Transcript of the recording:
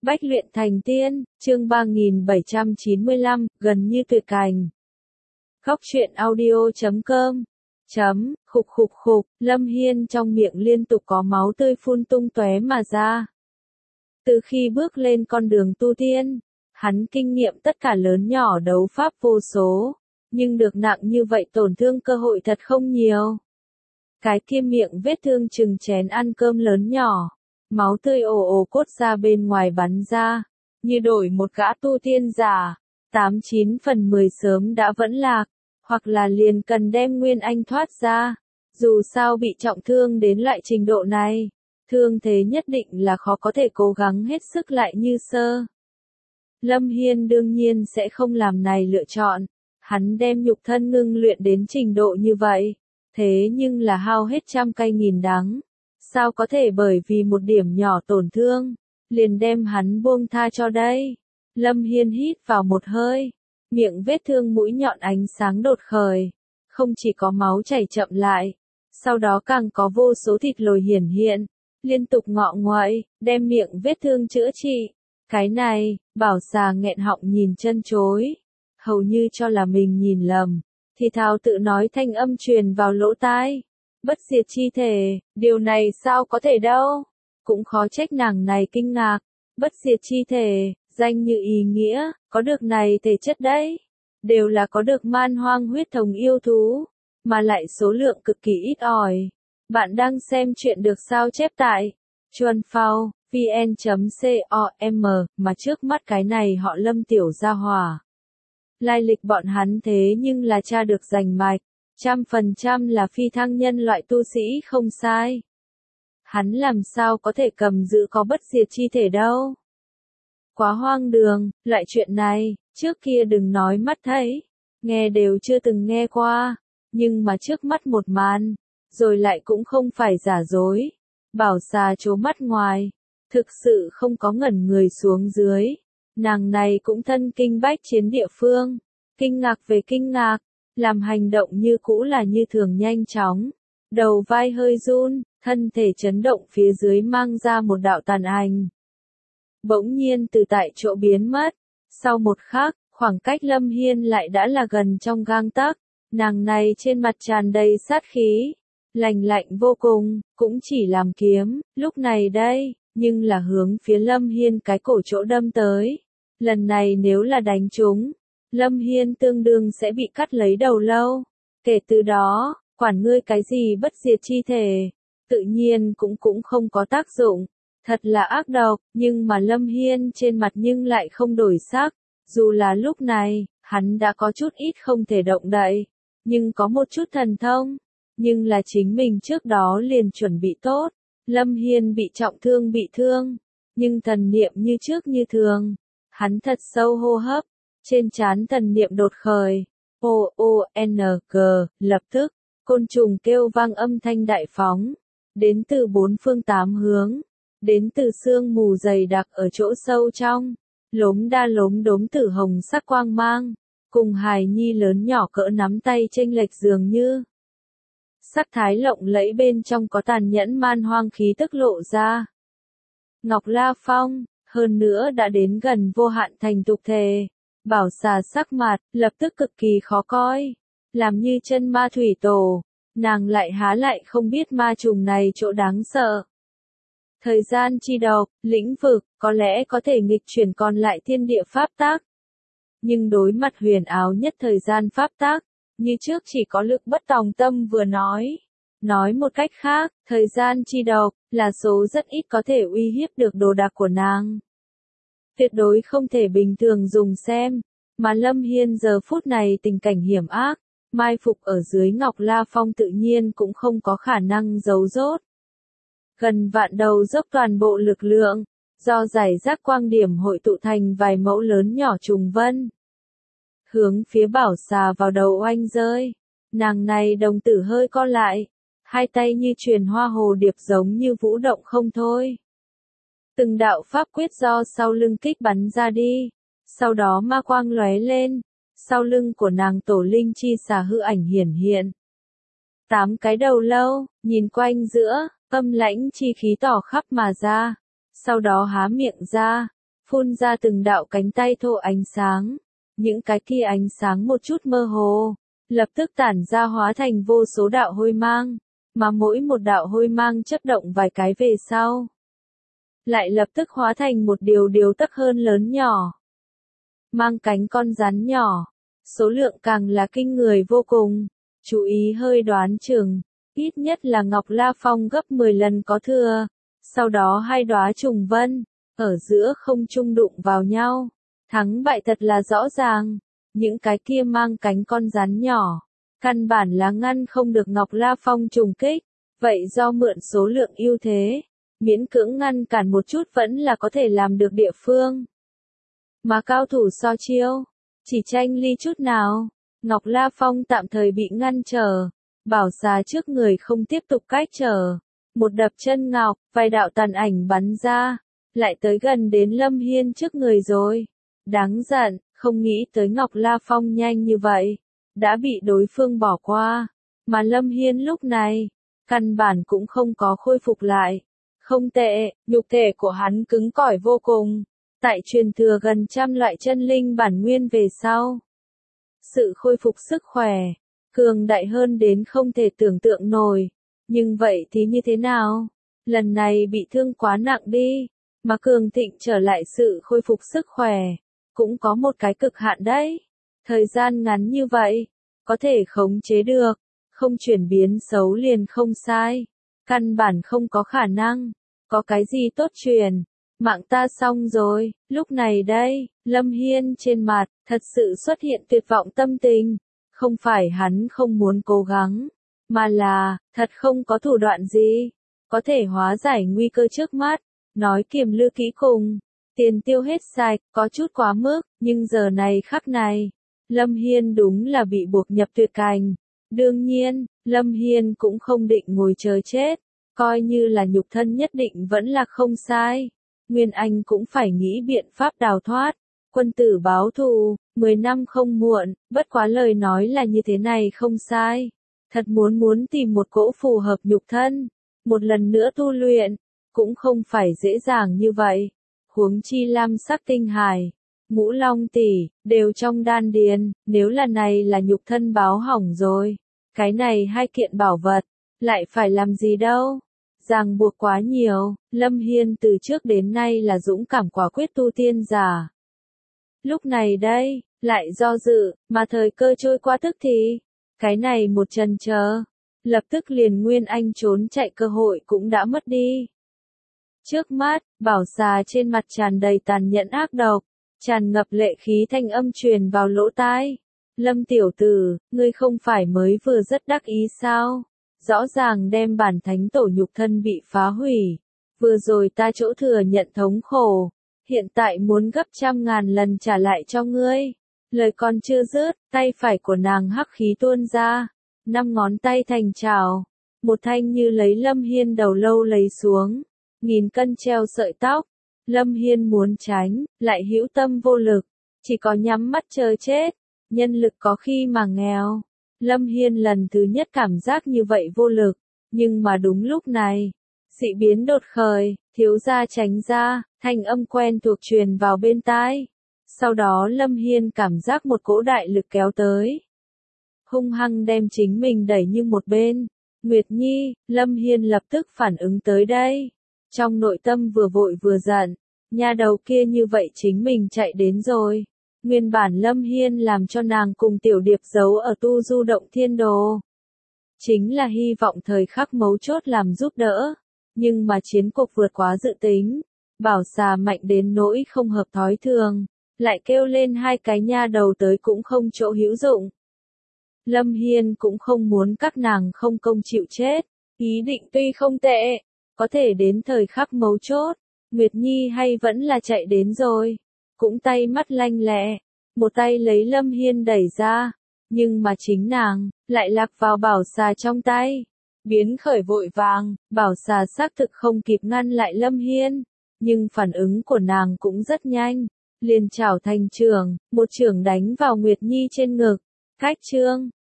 Bách luyện thành tiên, chương 3795, gần như tuyệt cảnh. Góc truyện audio.com Khục khục khục, Lâm Hiên trong miệng liên tục có máu tươi phun tung tóe mà ra. Từ khi bước lên con đường tu tiên, hắn kinh nghiệm tất cả lớn nhỏ đấu pháp vô số, nhưng được nặng như vậy tổn thương cơ hội thật không nhiều. Cái kia miệng vết thương chừng chén ăn cơm lớn nhỏ. Máu tươi ồ ồ cốt ra bên ngoài bắn ra, như đổi một gã tu tiên giả, 89 phần 10 sớm đã vẫn lạc, hoặc là liền cần đem Nguyên Anh thoát ra. Dù sao bị trọng thương đến loại trình độ này, thương thế nhất định là khó có thể cố gắng hết sức lại như xưa. Lâm Hiên đương nhiên sẽ không làm này lựa chọn, hắn đem nhục thân ngưng luyện đến trình độ như vậy, thế nhưng là hao hết trăm cây nghìn đắng. Sao có thể bởi vì một điểm nhỏ tổn thương, liền đem hắn buông tha cho đây. Lâm Hiên hít vào một hơi, miệng vết thương mũi nhọn ánh sáng đột khởi, không chỉ có máu chảy chậm lại, sau đó càng có vô số thịt lồi hiển hiện, liên tục ngọ nguậy, đem miệng vết thương chữa trị. Cái này, Bảo Xà nghẹn họng nhìn chân chối, hầu như cho là mình nhìn lầm, thì thào tự nói thanh âm truyền vào lỗ tai. Bất diệt chi thể, điều này sao có thể đâu? Cũng khó trách nàng này kinh ngạc. Bất diệt chi thể, danh như ý nghĩa, có được này thể chất đấy. Đều là có được man hoang huyết thống yêu thú, mà lại số lượng cực kỳ ít ỏi. Bạn đang xem chuyện được sao chép tại Chuan Phao, vn.com, mà trước mắt cái này họ Lâm tiểu gia hỏa. Lai lịch bọn hắn thế nhưng là cha được rành mạch. 100% là phi thăng nhân loại tu sĩ không sai. Hắn làm sao có thể cầm giữ có bất diệt chi thể đâu. Quá hoang đường, loại chuyện này, trước kia đừng nói mắt thấy, nghe đều chưa từng nghe qua, nhưng mà trước mắt một màn, rồi lại cũng không phải giả dối. Bảo Xà trố mắt ngoài, thực sự không có ngẩn người xuống dưới, nàng này cũng thân kinh bách chiến địa phương, kinh ngạc về kinh ngạc. Làm hành động như cũ là như thường nhanh chóng, đầu vai hơi run, thân thể chấn động phía dưới mang ra một đạo tàn ảnh. Bỗng nhiên từ tại chỗ biến mất, sau một khắc, khoảng cách Lâm Hiên lại đã là gần trong gang tấc, nàng này trên mặt tràn đầy sát khí, lạnh lạnh vô cùng, cũng chỉ làm kiếm, lúc này đây, nhưng là hướng phía Lâm Hiên cái cổ chỗ đâm tới. Lần này nếu là đánh trúng, Lâm Hiên tương đương sẽ bị cắt lấy đầu lâu. Kể từ đó, quản ngươi cái gì bất diệt chi thể, tự nhiên cũng không có tác dụng. Thật là ác độc, nhưng mà Lâm Hiên trên mặt nhưng lại không đổi sắc. Dù là lúc này, hắn đã có chút ít không thể động đậy, nhưng có một chút thần thông. Nhưng là chính mình trước đó liền chuẩn bị tốt. Lâm Hiên bị trọng thương bị thương, nhưng thần niệm như trước như thường. Hắn thật sâu hô hấp. Trên trán thần niệm đột khởi, O-O-N-G, lập tức, côn trùng kêu vang âm thanh đại phóng, đến từ bốn phương tám hướng, đến từ sương mù dày đặc ở chỗ sâu trong, lốm đa lốm đốm tử hồng sắc quang mang, cùng hài nhi lớn nhỏ cỡ nắm tay chênh lệch dường như. Sắc thái lộng lẫy bên trong có tàn nhẫn man hoang khí tức lộ ra. Ngọc La Phong, hơn nữa đã đến gần vô hạn thành tục thể. Bảo Xà sắc mặt, lập tức cực kỳ khó coi. Làm như chân ma thủy tổ, nàng lại há lại không biết ma trùng này chỗ đáng sợ. Thời gian chi độc, lĩnh vực, có lẽ có thể nghịch chuyển còn lại thiên địa pháp tác. Nhưng đối mặt huyền áo nhất thời gian pháp tác, như trước chỉ có lực bất tòng tâm vừa nói. Nói một cách khác, thời gian chi độc, là số rất ít có thể uy hiếp được đồ đạc của nàng. Tuyệt đối không thể bình thường dùng xem, mà Lâm Hiên giờ phút này tình cảnh hiểm ác, mai phục ở dưới Ngọc La Phong tự nhiên cũng không có khả năng giấu rốt. Gần vạn đầu dốc toàn bộ lực lượng, do giải rác quang điểm hội tụ thành vài mẫu lớn nhỏ trùng vân. Hướng phía Bảo Xà vào đầu oanh rơi, nàng này đồng tử hơi co lại, hai tay như truyền hoa hồ điệp giống như vũ động không thôi. Từng đạo pháp quyết do sau lưng kích bắn ra đi, sau đó ma quang lóe lên, sau lưng của nàng tổ linh chi xà hư ảnh hiển hiện. 8 cái đầu lâu, nhìn quanh giữa, âm lãnh chi khí tỏ khắp mà ra, sau đó há miệng ra, phun ra từng đạo cánh tay thô ánh sáng. Những cái kia ánh sáng một chút mơ hồ, lập tức tản ra hóa thành vô số đạo hôi mang, mà mỗi một đạo hôi mang chớp động vài cái về sau, lại lập tức hóa thành một điều tấc hơn lớn nhỏ. Mang cánh con rắn nhỏ, số lượng càng là kinh người vô cùng, chú ý hơi đoán chừng, ít nhất là Ngọc La Phong gấp 10 lần có thừa. Sau đó hai đóa trùng vân, ở giữa không trung đụng vào nhau, thắng bại thật là rõ ràng, những cái kia mang cánh con rắn nhỏ, căn bản là ngăn không được Ngọc La Phong trùng kích, vậy do mượn số lượng ưu thế, miễn cưỡng ngăn cản một chút vẫn là có thể làm được địa phương. Mà cao thủ so chiêu, chỉ tranh ly chút nào, Ngọc La Phong tạm thời bị ngăn trở, bảo xà trước người không tiếp tục cách trở. Một đập chân ngọc, vài đạo tàn ảnh bắn ra, lại tới gần đến Lâm Hiên trước người rồi. Đáng giận, không nghĩ tới Ngọc La Phong nhanh như vậy, đã bị đối phương bỏ qua, mà Lâm Hiên lúc này, căn bản cũng không có khôi phục lại. Không tệ, nhục thể của hắn cứng cỏi vô cùng, tại truyền thừa gần trăm loại chân linh bản nguyên về sau. Sự khôi phục sức khỏe, cường đại hơn đến không thể tưởng tượng nổi. Nhưng vậy thì như thế nào? Lần này bị thương quá nặng đi, mà cường thịnh trở lại sự khôi phục sức khỏe, cũng có một cái cực hạn đấy. Thời gian ngắn như vậy, có thể khống chế được, không chuyển biến xấu liền không sai. Căn bản không có khả năng, có cái gì tốt truyền, mạng ta xong rồi. Lúc này đây, Lâm Hiên trên mặt, thật sự xuất hiện tuyệt vọng tâm tình, không phải hắn không muốn cố gắng, mà là, thật không có thủ đoạn gì, có thể hóa giải nguy cơ trước mắt, nói kiềm lư kỹ cùng, tiền tiêu hết sạch, có chút quá mức, nhưng giờ này khắc này, Lâm Hiên đúng là bị buộc nhập tuyệt cảnh. Đương nhiên, Lâm Hiên cũng không định ngồi chờ chết, coi như là nhục thân nhất định vẫn là không sai. Nguyên Anh cũng phải nghĩ biện pháp đào thoát, quân tử báo thù, 10 năm không muộn, bất quá lời nói là như thế này không sai. Thật muốn tìm một cỗ phù hợp nhục thân, một lần nữa tu luyện, cũng không phải dễ dàng như vậy. Huống chi lam sắc tinh hải, ngũ long tỷ, đều trong đan điền, nếu là này là nhục thân báo hỏng rồi. Cái này hai kiện bảo vật, lại phải làm gì đâu. Ràng buộc quá nhiều, Lâm Hiên từ trước đến nay là dũng cảm quả quyết tu tiên giả. Lúc này đây, lại do dự, mà thời cơ trôi qua tức thì, cái này một chần chờ, lập tức liền Nguyên Anh trốn chạy cơ hội cũng đã mất đi. Trước mắt, bảo xà trên mặt tràn đầy tàn nhẫn ác độc, tràn ngập lệ khí thanh âm truyền vào lỗ tai. Lâm tiểu tử, ngươi không phải mới vừa rất đắc ý sao? Rõ ràng đem bản thánh tổ nhục thân bị phá hủy. Vừa rồi ta chỗ thừa nhận thống khổ, hiện tại muốn gấp trăm ngàn lần trả lại cho ngươi. Lời còn chưa dứt, tay phải của nàng hắc khí tuôn ra, 5 ngón tay thành chảo, một thanh như lấy Lâm Hiên đầu lâu lấy xuống, 1000 cân treo sợi tóc. Lâm Hiên muốn tránh, lại hữu tâm vô lực, chỉ có nhắm mắt chờ chết. Nhân lực có khi mà nghèo. Lâm Hiên lần thứ nhất cảm giác như vậy vô lực, nhưng mà đúng lúc này, dị biến đột khởi, thiếu gia tránh ra, thanh âm quen thuộc truyền vào bên tai. Sau đó Lâm Hiên cảm giác một cỗ đại lực kéo tới, hung hăng đem chính mình đẩy như một bên. Nguyệt Nhi, Lâm Hiên lập tức phản ứng tới đây. Trong nội tâm vừa vội vừa giận, nha đầu kia như vậy chính mình chạy đến rồi. Nguyên bản Lâm Hiên làm cho nàng cùng tiểu điệp giấu ở tu du động thiên đồ. Chính là hy vọng thời khắc mấu chốt làm giúp đỡ. Nhưng mà chiến cuộc vượt quá dự tính. Bảo xà mạnh đến nỗi không hợp thói thường. Lại kêu lên hai cái nha đầu tới cũng không chỗ hữu dụng. Lâm Hiên cũng không muốn các nàng không công chịu chết. Ý định tuy không tệ, có thể đến thời khắc mấu chốt, Nguyệt Nhi hay vẫn là chạy đến rồi. Cũng tay mắt lanh lẹ, một tay lấy Lâm Hiên đẩy ra, nhưng mà chính nàng, lại lạc vào bảo xà trong tay. Biến khởi vội vàng, bảo xà xác thực không kịp ngăn lại Lâm Hiên, nhưng phản ứng của nàng cũng rất nhanh, liền chảo thành trường, một chưởng đánh vào Nguyệt Nhi trên ngực. Cách trương,